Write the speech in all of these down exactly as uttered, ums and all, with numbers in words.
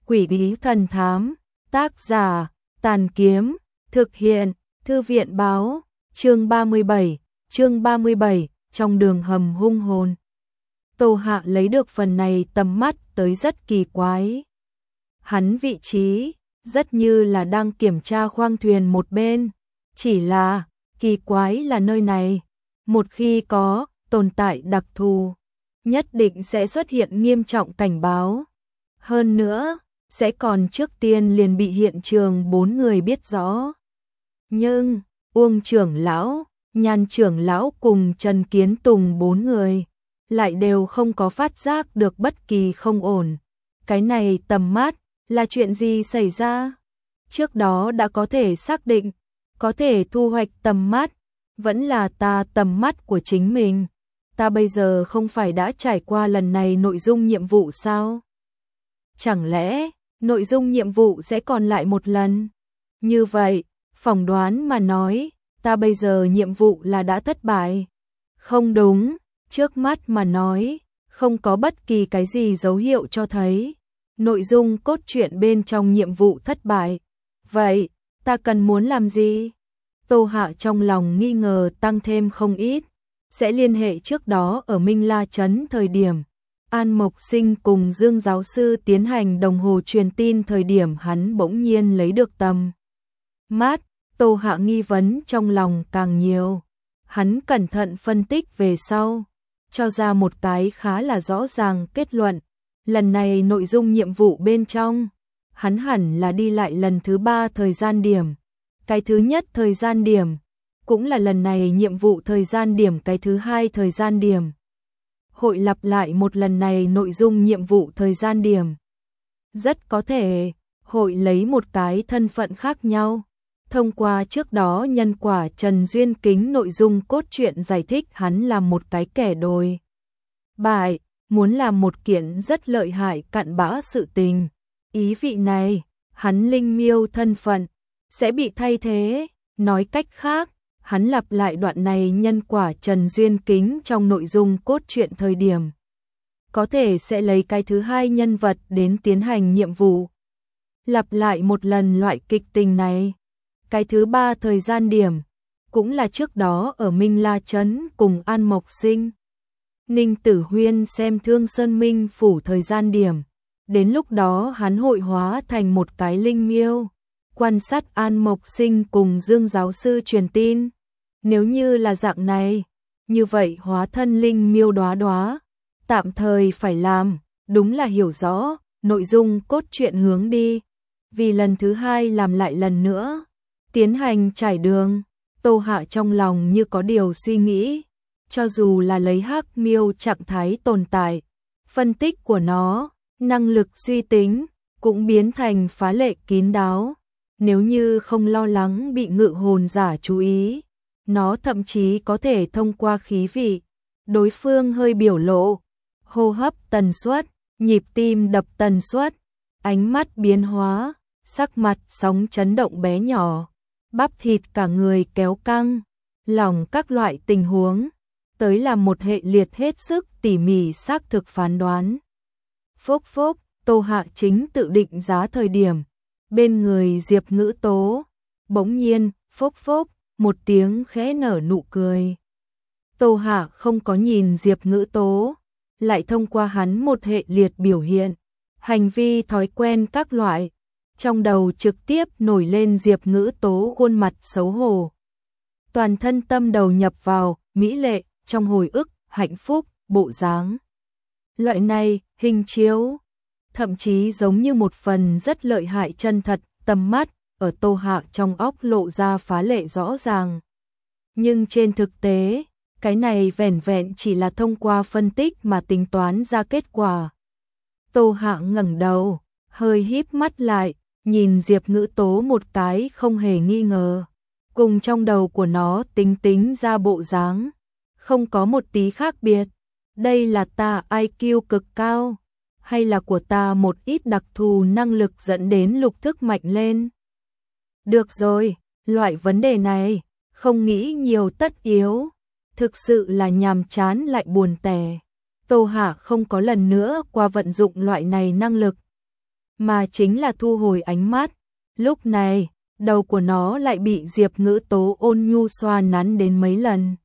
Quỷ bí thần thám, tác giả, Tàn Kiếm, thực hiện, Thư viện báo, chương ba mươi bảy, chương ba mươi bảy, trong đường hầm hung hồn. Tô Hạ lấy được phần này tầm mắt tới rất kỳ quái. Hắn vị trí, rất như là đang kiểm tra khoang thuyền một bên, chỉ là, kỳ quái là nơi này, một khi có tồn tại đặc thù, nhất định sẽ xuất hiện nghiêm trọng cảnh báo. Hơn nữa, sẽ còn trước tiên liền bị hiện trường bốn người biết rõ. Nhưng, Uông trưởng lão, Nhan trưởng lão cùng Trần Kiến Tùng bốn người, lại đều không có phát giác được bất kỳ không ổn. Cái này tầm mắt, là chuyện gì xảy ra? Trước đó đã có thể xác định, có thể thu hoạch tầm mắt, vẫn là ta tầm mắt của chính mình. Ta bây giờ không phải đã trải qua lần này nội dung nhiệm vụ sao? Chẳng lẽ, nội dung nhiệm vụ sẽ còn lại một lần? Như vậy, phỏng đoán mà nói, ta bây giờ nhiệm vụ là đã thất bại. Không đúng, trước mắt mà nói, không có bất kỳ cái gì dấu hiệu cho thấy nội dung cốt truyện bên trong nhiệm vụ thất bại. Vậy, ta cần muốn làm gì? Tô Hạ trong lòng nghi ngờ tăng thêm không ít, sẽ liên hệ trước đó ở Minh La Trấn thời điểm An Mộc Sinh cùng Dương giáo sư tiến hành đồng hồ truyền tin thời điểm hắn bỗng nhiên lấy được tầm mắt. Tô Hạ nghi vấn trong lòng càng nhiều. Hắn cẩn thận phân tích về sau, cho ra một cái khá là rõ ràng kết luận. Lần này nội dung nhiệm vụ bên trong, hắn hẳn là đi lại lần thứ ba thời gian điểm. Cái thứ nhất thời gian điểm, cũng là lần này nhiệm vụ thời gian điểm cái thứ hai thời gian điểm. Hội lặp lại một lần này nội dung nhiệm vụ thời gian điểm. Rất có thể, hội lấy một cái thân phận khác nhau. Thông qua trước đó nhân quả Trần Duyên Kính nội dung cốt truyện giải thích hắn là một cái kẻ đồi bại, muốn làm một kiện rất lợi hại cặn bã sự tình. Ý vị này, hắn linh miêu thân phận, sẽ bị thay thế. Nói cách khác, hắn lặp lại đoạn này nhân quả Trần Duyên Kính trong nội dung cốt truyện thời điểm. Có thể sẽ lấy cái thứ hai nhân vật đến tiến hành nhiệm vụ. Lặp lại một lần loại kịch tình này. Cái thứ ba thời gian điểm, cũng là trước đó ở Minh La Trấn cùng An Mộc Sinh. Ninh Tử Huyên xem Thương Sơn Minh phủ thời gian điểm. Đến lúc đó hắn hội hóa thành một cái linh miêu, quan sát An Mộc Sinh cùng Dương giáo sư truyền tin. Nếu như là dạng này, như vậy hóa thân linh miêu đóa đóa, tạm thời phải làm, đúng là hiểu rõ, nội dung cốt truyện hướng đi. Vì lần thứ hai làm lại lần nữa, tiến hành trải đường, Tô Hạ trong lòng như có điều suy nghĩ. Cho dù là lấy hắc miêu trạng thái tồn tại, phân tích của nó, năng lực suy tính, cũng biến thành phá lệ kín đáo. Nếu như không lo lắng bị ngự hồn giả chú ý, nó thậm chí có thể thông qua khí vị, đối phương hơi biểu lộ, hô hấp tần suất, nhịp tim đập tần suất, ánh mắt biến hóa, sắc mặt sóng chấn động bé nhỏ, bắp thịt cả người kéo căng, lòng các loại tình huống, tới là một hệ liệt hết sức tỉ mỉ xác thực phán đoán. Phốc phốc, Tô Hạ chính tự định giá thời điểm, bên người Diệp Ngữ Tố, bỗng nhiên, phốc phốc, một tiếng khẽ nở nụ cười. Tô Hạ không có nhìn Diệp Ngữ Tố, lại thông qua hắn một hệ liệt biểu hiện, hành vi thói quen các loại, trong đầu trực tiếp nổi lên Diệp Ngữ Tố khuôn mặt xấu hổ. Toàn thân tâm đầu nhập vào, mỹ lệ, trong hồi ức, hạnh phúc, bộ dáng. Loại này, hình chiếu, thậm chí giống như một phần rất lợi hại chân thật, tầm mắt, ở Tô Hạ trong óc lộ ra phá lệ rõ ràng. Nhưng trên thực tế, cái này vẻn vẹn chỉ là thông qua phân tích mà tính toán ra kết quả. Tô Hạ ngẩng đầu, hơi híp mắt lại, nhìn Diệp Ngữ Tố một cái không hề nghi ngờ. Cùng trong đầu của nó tính tính ra bộ dáng, không có một tí khác biệt. Đây là ta i kiu cực cao, hay là của ta một ít đặc thù năng lực dẫn đến lục thức mạnh lên? Được rồi, loại vấn đề này, không nghĩ nhiều tất yếu, thực sự là nhàm chán lại buồn tẻ. Tô Hạ không có lần nữa qua vận dụng loại này năng lực. mà chính là thu hồi ánh mắt. Lúc này, đầu của nó lại bị Diệp Ngữ Tố ôn nhu xoa nắn đến mấy lần.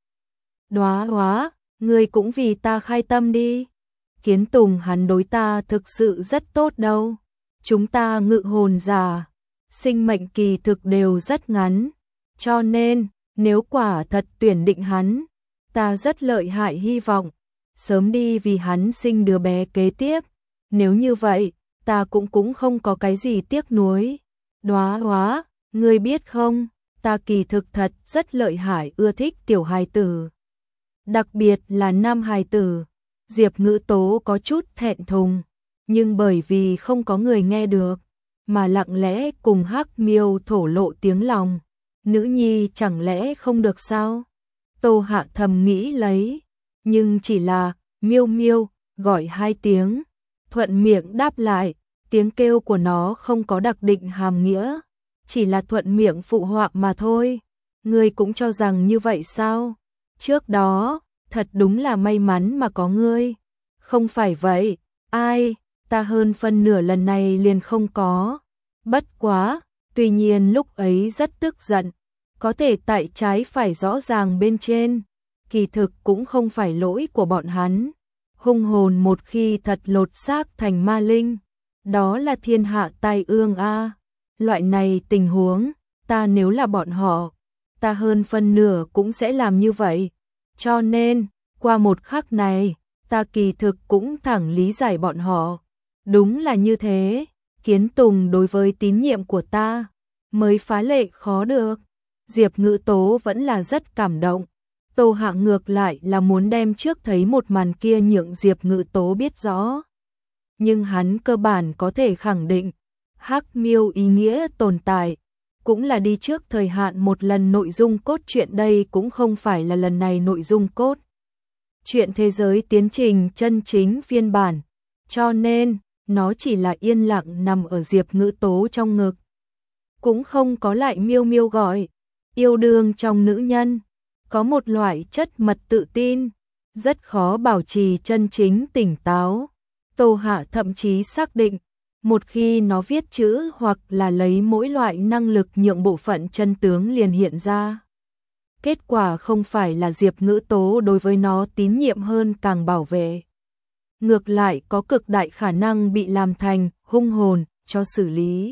Đóa Đóa, ngươi cũng vì ta khai tâm đi. Kiến Tùng hắn đối ta thực sự rất tốt đâu. Chúng ta ngự hồn giả, sinh mệnh kỳ thực đều rất ngắn. Cho nên, nếu quả thật tuyển định hắn, ta rất lợi hại hy vọng sớm đi vì hắn sinh đứa bé kế tiếp. Nếu như vậy, ta cũng cũng không có cái gì tiếc nuối. Đóa Đóa, ngươi biết không, ta kỳ thực thật rất lợi hại ưa thích tiểu hài tử. Đặc biệt là nam hài tử. Diệp Ngữ Tố có chút thẹn thùng, nhưng bởi vì không có người nghe được, mà lặng lẽ cùng Hắc Miêu thổ lộ tiếng lòng. Nữ nhi chẳng lẽ không được sao? Tô Hạ thầm nghĩ lấy, nhưng chỉ là miêu miêu gọi hai tiếng, thuận miệng đáp lại, tiếng kêu của nó không có đặc định hàm nghĩa, chỉ là thuận miệng phụ họa mà thôi. Ngươi cũng cho rằng như vậy sao? Trước đó, thật đúng là may mắn mà có ngươi. Không phải vậy, ai, ta hơn phân nửa lần này liền không có. Bất quá, tuy nhiên lúc ấy rất tức giận, có thể tại trái phải rõ ràng bên trên, kỳ thực cũng không phải lỗi của bọn hắn. Hung hồn một khi thật lột xác thành ma linh, đó là thiên hạ tai ương a. Loại này tình huống, ta nếu là bọn họ, ta hơn phân nửa cũng sẽ làm như vậy. Cho nên, qua một khắc này, ta kỳ thực cũng thẳng lý giải bọn họ. Đúng là như thế, Kiến Tùng đối với tín nhiệm của ta mới phá lệ khó được. Diệp Ngữ Tố vẫn là rất cảm động. Tô Hạ ngược lại là muốn đem trước thấy một màn kia nhượng Diệp Ngữ Tố biết rõ. Nhưng hắn cơ bản có thể khẳng định, Hắc Miêu ý nghĩa tồn tại, cũng là đi trước thời hạn một lần nội dung cốt truyện, đây cũng không phải là lần này nội dung cốt truyện thế giới tiến trình chân chính phiên bản, cho nên nó chỉ là yên lặng nằm ở Diệp Ngữ Tố trong ngực. Cũng không có lại miêu miêu gọi. Yêu đương trong nữ nhân có một loại chất mật tự tin, rất khó bảo trì chân chính tỉnh táo. Tô Hạ thậm chí xác định, một khi nó viết chữ hoặc là lấy mỗi loại năng lực nhượng bộ phận chân tướng liền hiện ra. Kết quả không phải là Diệp Ngữ Tố đối với nó tín nhiệm hơn càng bảo vệ. Ngược lại có cực đại khả năng bị làm thành hung hồn cho xử lý.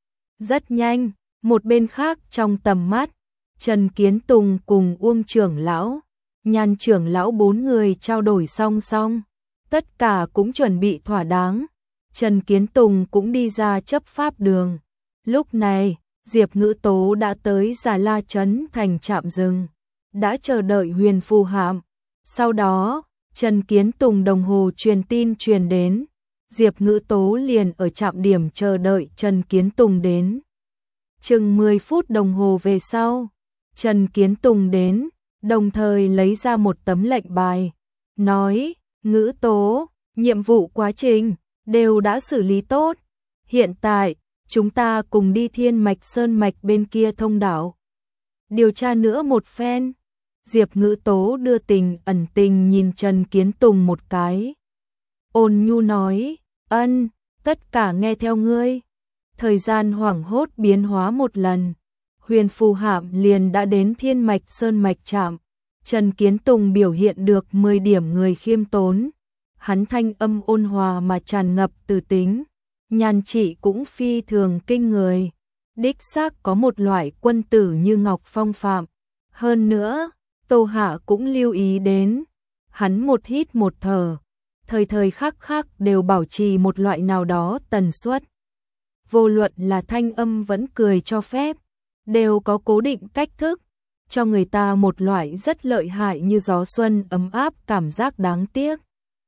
Rất nhanh, một bên khác trong tầm mắt, Trần Kiến Tùng cùng Uông trưởng lão, Nhan trưởng lão bốn người trao đổi song song, tất cả cũng chuẩn bị thỏa đáng. Trần Kiến Tùng cũng đi ra chấp pháp đường. Lúc này, Diệp Ngữ Tố đã tới Già La Trấn thành trạm dừng, đã chờ đợi Huyền Phù Hạm. Sau đó, Trần Kiến Tùng đồng hồ truyền tin truyền đến, Diệp Ngữ Tố liền ở trạm điểm chờ đợi Trần Kiến Tùng đến. Chừng mười phút đồng hồ về sau, Trần Kiến Tùng đến, đồng thời lấy ra một tấm lệnh bài, nói, Ngữ Tố, nhiệm vụ quá trình đều đã xử lý tốt, hiện tại chúng ta cùng đi Thiên Mạch Sơn Mạch bên kia thông đạo. Điều tra nữa một phen. Diệp Ngữ Tố đưa tình ẩn tình nhìn Trần Kiến Tùng một cái. Ôn nhu nói, ân, tất cả nghe theo ngươi. Thời gian hoảng hốt biến hóa một lần. Huyền Phù Hạm liền đã đến Thiên Mạch Sơn Mạch trạm. Trần Kiến Tùng biểu hiện được mười điểm người khiêm tốn. Hắn thanh âm ôn hòa mà tràn ngập từ tính. Nhan trị cũng phi thường kinh người. Đích xác có một loại quân tử như ngọc phong phạm. Hơn nữa, Tô Hạ cũng lưu ý đến. Hắn một hít một thở, thời thời khắc khắc đều bảo trì một loại nào đó tần suất. Vô luận là thanh âm vẫn cười cho phép, đều có cố định cách thức, cho người ta một loại rất lợi hại như gió xuân ấm áp cảm giác đáng tiếc.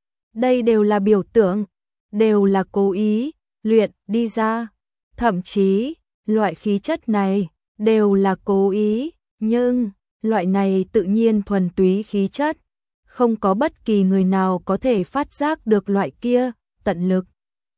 Đây đều là biểu tượng, đều là cố ý, luyện đi ra. Thậm chí, loại khí chất này, đều là cố ý, nhưng, loại này tự nhiên thuần túy khí chất, không có bất kỳ người nào có thể phát giác được loại kia, tận lực.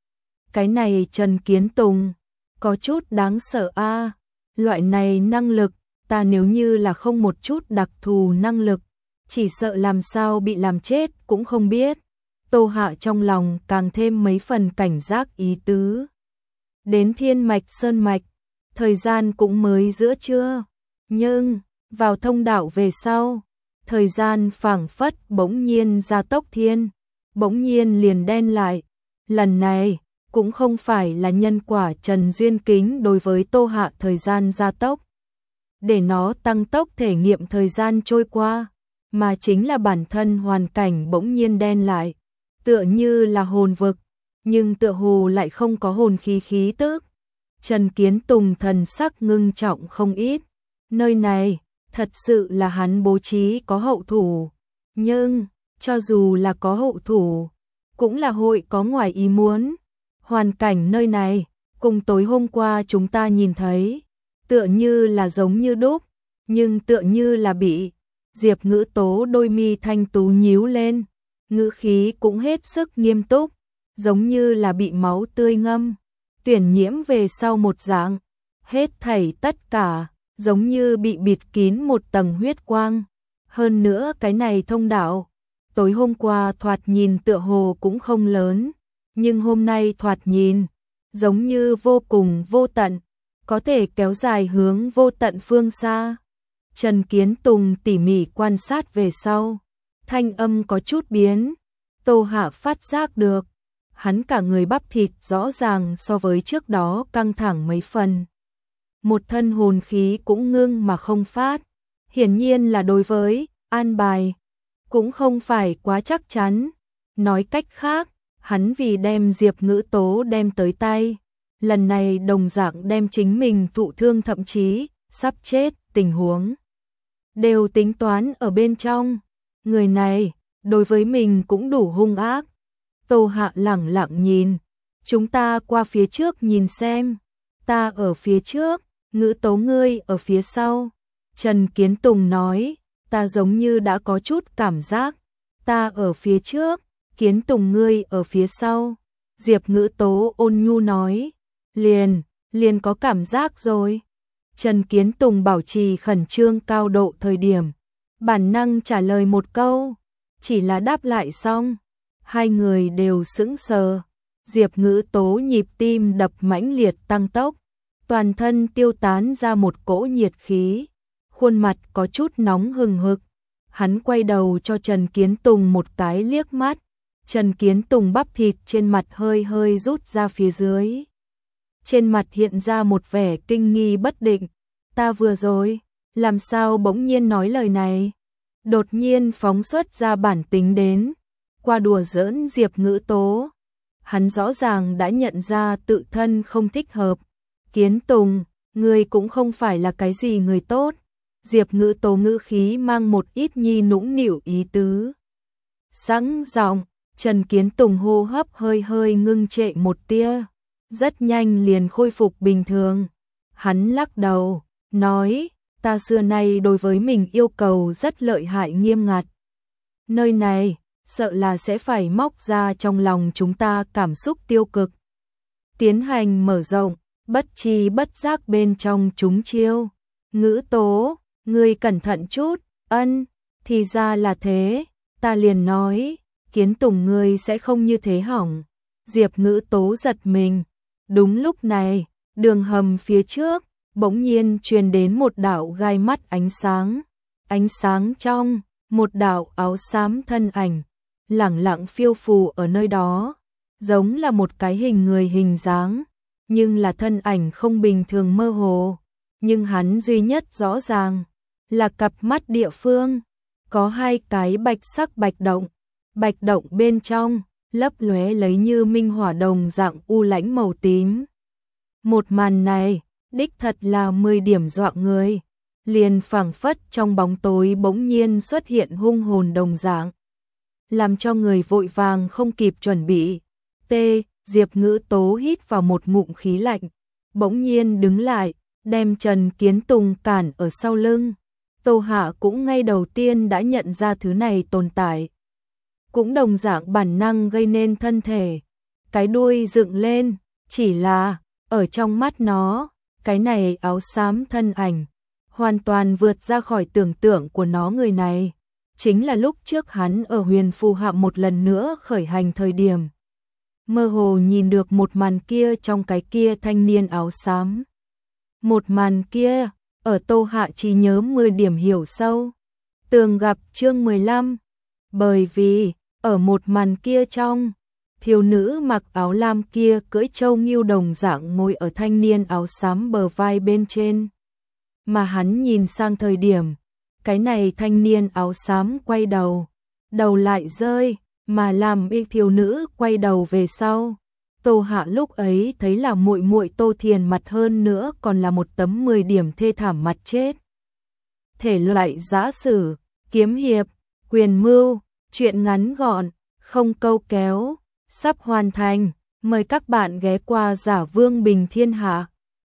Cái này Trần Kiến Tùng, có chút đáng sợ a. Loại này năng lực, ta nếu như là không một chút đặc thù năng lực, chỉ sợ làm sao bị làm chết cũng không biết. Tô Hạ trong lòng càng thêm mấy phần cảnh giác ý tứ. đến Thiên Mạch Sơn Mạch, thời gian cũng mới giữa trưa, nhưng vào thông đạo về sau, thời gian phảng phất bỗng nhiên gia tốc thiên, bỗng nhiên liền đen lại. Lần này cũng không phải là nhân quả Trần Duyên Kính đối với Tô Hạ thời gian gia tốc, để nó tăng tốc thể nghiệm thời gian trôi qua, mà chính là bản thân hoàn cảnh bỗng nhiên đen lại, tựa như là hồn vực, nhưng tựa hồ lại không có hồn khí khí tức. Trần Kiến Tùng thần sắc ngưng trọng không ít, nơi này thật sự là hắn bố trí có hậu thủ, nhưng cho dù là có hậu thủ, cũng là hội có ngoài ý muốn. Hoàn cảnh nơi này cùng tối hôm qua chúng ta nhìn thấy, tựa như là giống như đúc, nhưng tựa như là bị. Diệp Ngữ Tố đôi mi thanh tú nhíu lên, ngữ khí cũng hết sức nghiêm túc, giống như là bị máu tươi ngâm, tuyển nhiễm về sau một dạng, hết thảy tất cả, giống như bị bịt kín một tầng huyết quang. Hơn nữa cái này thông đạo, tối hôm qua thoạt nhìn tựa hồ cũng không lớn, nhưng hôm nay thoạt nhìn, giống như vô cùng vô tận, có thể kéo dài hướng vô tận phương xa. Trần Kiến Tùng tỉ mỉ quan sát về sau, thanh âm có chút biến, Tô Hạ phát giác được, hắn cả người bắp thịt rõ ràng so với trước đó căng thẳng mấy phần. Một thân hồn khí cũng ngưng mà không phát, hiển nhiên là đối với an bài, cũng không phải quá chắc chắn. Nói cách khác, hắn vì đem Diệp Ngữ Tố đem tới tay, lần này đồng dạng đem chính mình thụ thương thậm chí sắp chết tình huống đều tính toán ở bên trong. Người này đối với mình cũng đủ hung ác. Tô Hạ lẳng lặng nhìn, chúng ta qua phía trước nhìn xem, ta ở phía trước, Ngữ Tố ngươi ở phía sau. Trần Kiến Tùng nói, ta giống như đã có chút cảm giác, ta ở phía trước, Kiến Tùng ngươi ở phía sau. Diệp Ngữ Tố ôn nhu nói, liền, liền có cảm giác rồi. Trần Kiến Tùng bảo trì khẩn trương cao độ thời điểm, bản năng trả lời một câu, chỉ là đáp lại xong, hai người đều sững sờ. Diệp Ngữ Tố nhịp tim đập mãnh liệt tăng tốc, toàn thân tiêu tán ra một cỗ nhiệt khí, khuôn mặt có chút nóng hừng hực. Hắn quay đầu cho Trần Kiến Tùng một cái liếc mắt, Trần Kiến Tùng bắp thịt trên mặt hơi hơi rút ra phía dưới. Trên mặt hiện ra một vẻ kinh nghi bất định, ta vừa rồi, làm sao bỗng nhiên nói lời này? Đột nhiên phóng xuất ra bản tính đến, qua đùa giỡn Diệp Ngữ Tố. Hắn rõ ràng đã nhận ra tự thân không thích hợp. Kiến Tùng, ngươi cũng không phải là cái gì người tốt. Diệp Ngữ Tố ngữ khí mang một ít nhi nũng nịu ý tứ. Sẵn giọng, Trần Kiến Tùng hô hấp hơi hơi ngưng trệ một tia, rất nhanh liền khôi phục bình thường. Hắn lắc đầu, nói, ta xưa nay đối với mình yêu cầu rất lợi hại nghiêm ngặt. Nơi này, sợ là sẽ phải móc ra trong lòng chúng ta cảm xúc tiêu cực. Tiến hành mở rộng, bất chi bất giác bên trong chúng chiêu. Ngữ Tố, ngươi cẩn thận chút, ân, thì ra là thế, ta liền nói, Kiến Tùng ngươi sẽ không như thế hỏng. Diệp Ngữ Tố giật mình. Đúng lúc này, đường hầm phía trước, bỗng nhiên truyền đến một đạo gai mắt ánh sáng. Ánh sáng trong, một đạo áo xám thân ảnh, lẳng lặng phiêu phù ở nơi đó, giống là một cái hình người hình dáng, nhưng là thân ảnh không bình thường mơ hồ. Nhưng hắn duy nhất rõ ràng, là cặp mắt địa phương, có hai cái bạch sắc bạch động, bạch động bên trong, lấp lóe lấy như minh hỏa đồng dạng u lãnh màu tím. Một màn này, đích thật là mười điểm dọa người, liền phảng phất trong bóng tối bỗng nhiên xuất hiện hung hồn đồng dạng, làm cho người vội vàng không kịp chuẩn bị. T, Diệp Ngữ Tố hít vào một ngụm khí lạnh, bỗng nhiên đứng lại, đem Trần Kiến Tùng cản ở sau lưng. Tô Hạ cũng ngay đầu tiên đã nhận ra thứ này tồn tại, cũng đồng dạng bản năng gây nên thân thể, cái đuôi dựng lên, chỉ là, ở trong mắt nó, cái này áo xám thân ảnh, hoàn toàn vượt ra khỏi tưởng tượng của nó. Người này, chính là lúc trước hắn ở Huyền Phù Hạm một lần nữa khởi hành thời điểm, mơ hồ nhìn được một màn kia trong cái kia thanh niên áo xám. Một màn kia, ở Tô Hạ chỉ nhớ mười điểm hiểu sâu. Tường gặp chương mười lăm, bởi vì, ở một màn kia trong, thiếu nữ mặc áo lam kia cưỡi trâu nghiêu đồng dạng ngồi ở thanh niên áo xám bờ vai bên trên. Mà hắn nhìn sang thời điểm, cái này thanh niên áo xám quay đầu, đầu lại rơi, mà làm y thiếu nữ quay đầu về sau. Tô Hạ lúc ấy thấy là muội muội Tô Thiền mặt hơn nữa còn là một tấm mười điểm thê thảm mặt chết. Thể loại giã sử, kiếm hiệp, quyền mưu, truyện ngắn gọn, không câu kéo, sắp hoàn thành. Mời các bạn ghé qua Giả Vương Bình Thiên Hạ.